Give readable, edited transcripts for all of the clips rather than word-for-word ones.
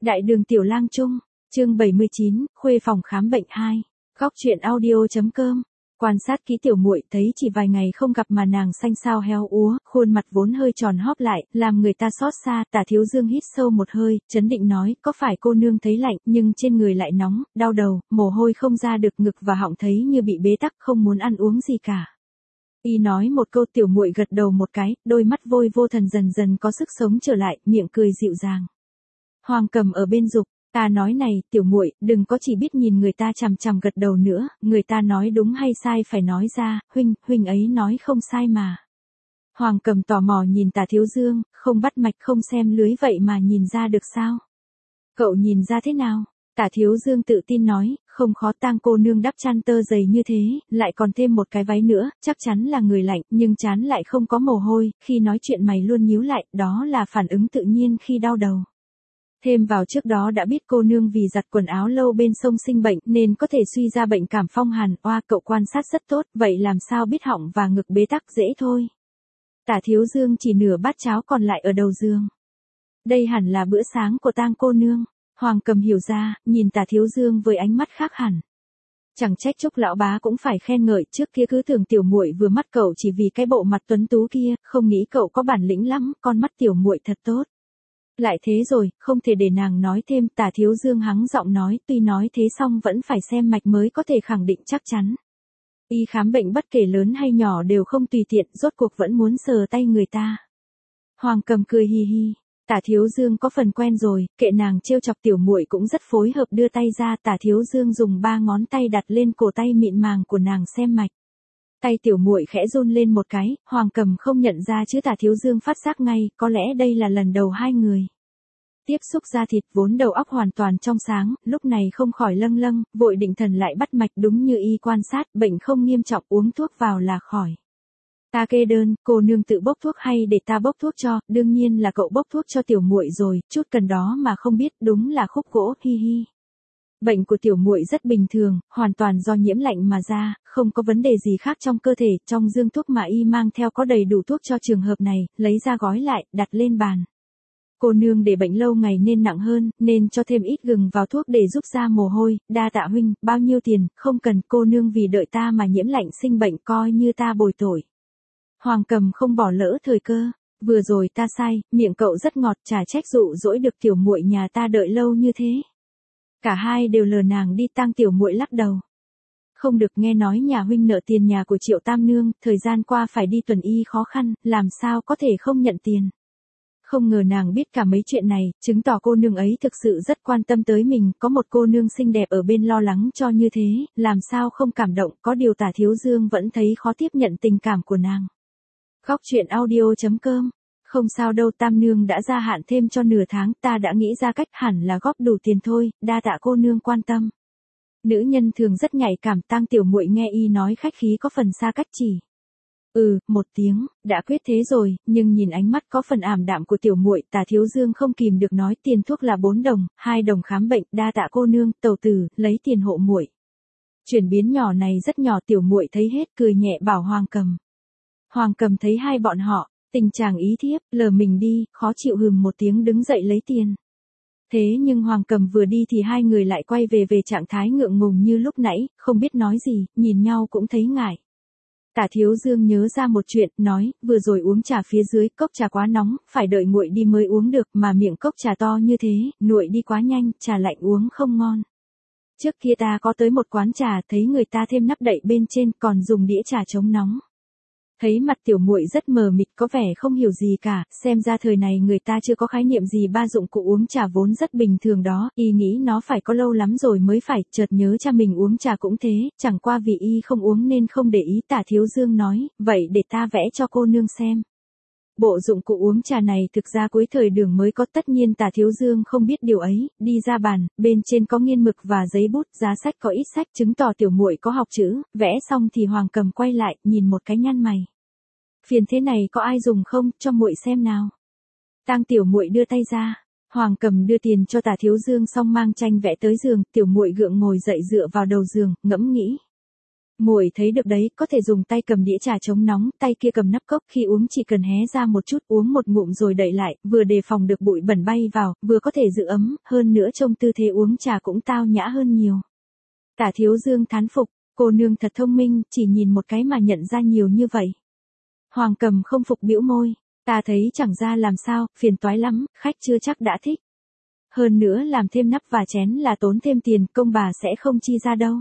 Đại đường Tiểu Lang Trung, chương 79, khuê phòng khám bệnh 2. Góc truyện audio.com. Quan sát kỹ tiểu muội thấy chỉ vài ngày không gặp mà nàng xanh xao héo úa, khuôn mặt vốn hơi tròn hóp lại, làm người ta xót xa. Tả Thiếu Dương hít sâu một hơi, trấn định nói, có phải cô nương thấy lạnh, nhưng trên người lại nóng, đau đầu, mồ hôi không ra được, ngực và họng thấy như bị bế tắc, không muốn ăn uống gì cả. Y nói một câu, tiểu muội gật đầu một cái, đôi mắt vôi vô thần dần dần có sức sống trở lại, miệng cười dịu dàng. Hoàng Cầm ở bên giục, ta nói này, tiểu muội, đừng có chỉ biết nhìn người ta chằm chằm gật đầu nữa, người ta nói đúng hay sai phải nói ra, huynh ấy nói không sai mà. Hoàng Cầm tò mò nhìn Tả Thiếu Dương, không bắt mạch không xem lưới vậy mà nhìn ra được sao? Cậu nhìn ra thế nào? Tả Thiếu Dương tự tin nói, không khó, Tang cô nương đắp chăn tơ dày như thế, lại còn thêm một cái váy nữa, chắc chắn là người lạnh, nhưng trán lại không có mồ hôi, khi nói chuyện mày luôn nhíu lại, đó là phản ứng tự nhiên khi đau đầu. Thêm vào trước đó đã biết cô nương vì giặt quần áo lâu bên sông sinh bệnh nên có thể suy ra bệnh cảm phong hàn, oa cậu quan sát rất tốt, vậy làm sao biết họng và ngực bế tắc, dễ thôi. Tả Thiếu Dương chỉ nửa bát cháo còn lại ở đầu giường. Đây hẳn là bữa sáng của Tang cô nương. Hoàng Cầm hiểu ra, nhìn Tả Thiếu Dương với ánh mắt khác hẳn. Chẳng trách Trúc lão bá cũng phải khen ngợi, trước kia cứ tưởng tiểu muội vừa mắt cậu chỉ vì cái bộ mặt tuấn tú kia, không nghĩ cậu có bản lĩnh lắm, con mắt tiểu muội thật tốt. Lại thế rồi, không thể để nàng nói thêm. Tả Thiếu Dương hắng giọng nói, tuy nói thế xong vẫn phải xem mạch mới có thể khẳng định chắc chắn. Y khám bệnh bất kể lớn hay nhỏ đều không tùy tiện, rốt cuộc vẫn muốn sờ tay người ta. Hoàng Cầm cười hi hi. Tả Thiếu Dương có phần quen rồi, kệ nàng trêu chọc, tiểu muội cũng rất phối hợp đưa tay ra. Tả Thiếu Dương dùng 3 ngón tay đặt lên cổ tay mịn màng của nàng xem mạch. Tay tiểu muội khẽ run lên một cái, Hoàng Cầm không nhận ra chứ Tả Thiếu Dương phát giác ngay, có lẽ đây là lần đầu hai người tiếp xúc da thịt, vốn đầu óc hoàn toàn trong sáng, lúc này không khỏi lâng lâng, vội định thần lại bắt mạch, đúng như y quan sát, bệnh không nghiêm trọng, uống thuốc vào là khỏi. Ta kê đơn, cô nương tự bốc thuốc hay để ta bốc thuốc cho? Đương nhiên là cậu bốc thuốc cho tiểu muội rồi, chút cần đó mà không biết, đúng là khúc gỗ, hi hi. Bệnh của tiểu muội rất bình thường, hoàn toàn do nhiễm lạnh mà ra, không có vấn đề gì khác trong cơ thể. Trong dương thuốc mà y mang theo có đầy đủ thuốc cho trường hợp này, lấy ra gói lại, đặt lên bàn. Cô nương để bệnh lâu ngày nên nặng hơn, nên cho thêm ít gừng vào thuốc để giúp ra mồ hôi. Đa tạ huynh, bao nhiêu tiền? Không cần, cô nương vì đợi ta mà nhiễm lạnh sinh bệnh, coi như ta bồi tội. Hoàng Cầm không bỏ lỡ thời cơ. Vừa rồi ta sai, miệng cậu rất ngọt, chả trách dụ dỗi được tiểu muội nhà ta đợi lâu như thế. Cả hai đều lờ nàng đi. Tang tiểu muội lắc đầu. Không được, nghe nói nhà huynh nợ tiền nhà của Triệu Tam nương, thời gian qua phải đi tuần y khó khăn, làm sao có thể không nhận tiền. Không ngờ nàng biết cả mấy chuyện này, chứng tỏ cô nương ấy thực sự rất quan tâm tới mình, có một cô nương xinh đẹp ở bên lo lắng cho như thế, làm sao không cảm động, có điều Tả Thiếu Dương vẫn thấy khó tiếp nhận tình cảm của nàng. Góc truyện audio.com. Không sao đâu, Tam nương đã gia hạn thêm cho nửa tháng, ta đã nghĩ ra cách, hẳn là góp đủ tiền thôi, đa tạ cô nương quan tâm. Nữ nhân thường rất nhạy cảm. Tang tiểu muội nghe y nói khách khí có phần xa cách chỉ. Một tiếng, đã quyết thế rồi, nhưng nhìn ánh mắt có phần ảm đạm của tiểu muội, Tả Thiếu Dương không kìm được nói, tiền thuốc là 4 đồng, 2 đồng khám bệnh, đa tạ cô nương, tẩu tử, lấy tiền hộ muội. Chuyển biến nhỏ này rất nhỏ, tiểu muội thấy hết, cười nhẹ bảo Hoàng Cầm. Hoàng Cầm thấy hai bọn họ, tình chàng ý thiếp, lờ mình đi, khó chịu hừm một tiếng đứng dậy lấy tiền. Thế nhưng Hoàng Cầm vừa đi thì hai người lại quay về trạng thái ngượng ngùng như lúc nãy, không biết nói gì, nhìn nhau cũng thấy ngại. Tả Thiếu Dương nhớ ra một chuyện, nói, vừa rồi uống trà phía dưới, cốc trà quá nóng, phải đợi nguội đi mới uống được, mà miệng cốc trà to như thế, nguội đi quá nhanh, trà lạnh uống không ngon. Trước kia ta có tới một quán trà, thấy người ta thêm nắp đậy bên trên, còn dùng đĩa trà chống nóng. Thấy mặt tiểu muội rất mờ mịt, có vẻ không hiểu gì cả, xem ra thời này người ta chưa có khái niệm gì ba dụng cụ uống trà vốn rất bình thường đó, y nghĩ nó phải có lâu lắm rồi mới phải, chợt nhớ cha mình uống trà cũng thế, chẳng qua vì y không uống nên không để ý. Tả Thiếu Dương nói, vậy để ta vẽ cho cô nương xem. Bộ dụng cụ uống trà này thực ra cuối thời Đường mới có, tất nhiên Tả Thiếu Dương không biết điều ấy, đi ra bàn, bên trên có nghiên mực và giấy bút, giá sách có ít sách, chứng tỏ tiểu muội có học chữ. Vẽ xong thì Hoàng Cầm quay lại, nhìn một cái nhăn mày. Phiền thế này có ai dùng không, cho muội xem nào. Tang tiểu muội đưa tay ra. Hoàng Cầm đưa tiền cho Tả Thiếu Dương xong mang tranh vẽ tới giường, tiểu muội gượng ngồi dậy dựa vào đầu giường, ngẫm nghĩ. Muội thấy được đấy, có thể dùng tay cầm đĩa trà chống nóng, tay kia cầm nắp cốc, khi uống chỉ cần hé ra một chút, uống một ngụm rồi đậy lại, vừa đề phòng được bụi bẩn bay vào, vừa có thể giữ ấm, hơn nữa trông tư thế uống trà cũng tao nhã hơn nhiều. Tả Thiếu Dương thán phục, cô nương thật thông minh, chỉ nhìn một cái mà nhận ra nhiều như vậy. Hoàng Cầm không phục bĩu môi, ta thấy chẳng ra làm sao, phiền toái lắm, khách chưa chắc đã thích. Hơn nữa làm thêm nắp và chén là tốn thêm tiền, công bà sẽ không chi ra đâu.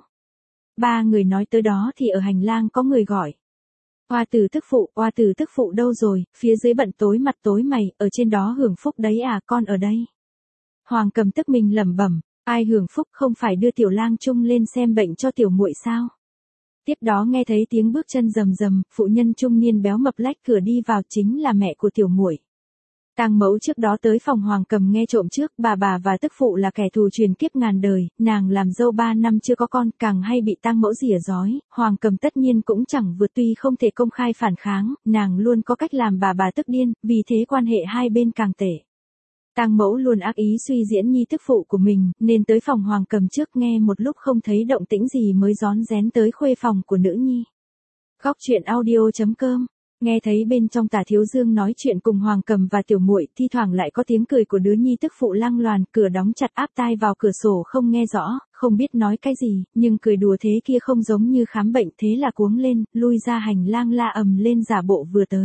Ba người nói tới đó thì ở hành lang có người gọi. Oa tử tức phụ đâu rồi, phía dưới bận tối mặt tối mày, ở trên đó hưởng phúc đấy à, con ở đây. Hoàng Cầm tức mình lẩm bẩm, ai hưởng phúc, không phải đưa Tiểu Lang Trung lên xem bệnh cho tiểu muội sao? Tiếp đó nghe thấy tiếng bước chân rầm rầm, phụ nhân trung niên béo mập lách cửa đi vào, chính là mẹ của tiểu muội. Tang mẫu trước đó tới phòng Hoàng Cầm nghe trộm trước, bà và tức phụ là kẻ thù truyền kiếp ngàn đời, nàng làm dâu 3 năm chưa có con, càng hay bị Tang mẫu rỉa rói, Hoàng Cầm tất nhiên cũng chẳng vượt, tuy không thể công khai phản kháng, nàng luôn có cách làm bà tức điên, vì thế quan hệ hai bên càng tệ. Tang mẫu luôn ác ý suy diễn nhi tức phụ của mình, nên tới phòng Hoàng Cầm trước nghe một lúc không thấy động tĩnh gì mới rón rén tới khuê phòng của nữ nhi. Góc truyện audio.com. Nghe thấy bên trong Tả Thiếu Dương nói chuyện cùng Hoàng Cầm và tiểu muội, thi thoảng lại có tiếng cười của đứa nhi tức phụ lang loàn, cửa đóng chặt áp tai vào cửa sổ không nghe rõ, không biết nói cái gì, nhưng cười đùa thế kia không giống như khám bệnh, thế là cuống lên, lui ra hành lang la ầm lên giả bộ vừa tới.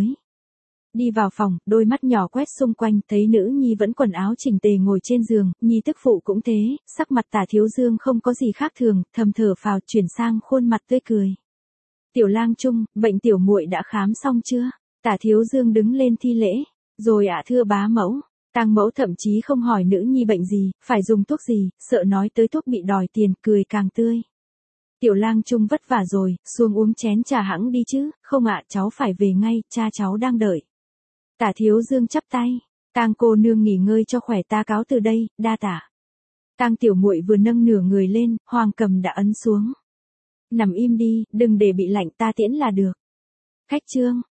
Đi vào phòng, đôi mắt nhỏ quét xung quanh, thấy nữ nhi vẫn quần áo chỉnh tề ngồi trên giường, nhi tức phụ cũng thế, sắc mặt Tả Thiếu Dương không có gì khác thường, thầm thở phào chuyển sang khuôn mặt tươi cười. Tiểu Lang Trung, bệnh tiểu muội đã khám xong chưa? Tả Thiếu Dương đứng lên thi lễ. Rồi ạ thưa bá mẫu. Tang mẫu thậm chí không hỏi nữ nhi bệnh gì, phải dùng thuốc gì, sợ nói tới thuốc bị đòi tiền, cười càng tươi. Tiểu Lang Trung vất vả rồi, xuống uống chén trà hẵng đi chứ, không ạ, cháu phải về ngay, cha cháu đang đợi. Tả Thiếu Dương chắp tay. Tang cô nương nghỉ ngơi cho khỏe, ta cáo từ đây, đa tả. Tang tiểu muội vừa nâng nửa người lên, Hoàng Cầm đã ấn xuống. Nằm im đi, đừng để bị lạnh, ta tiễn là được. Khách trương,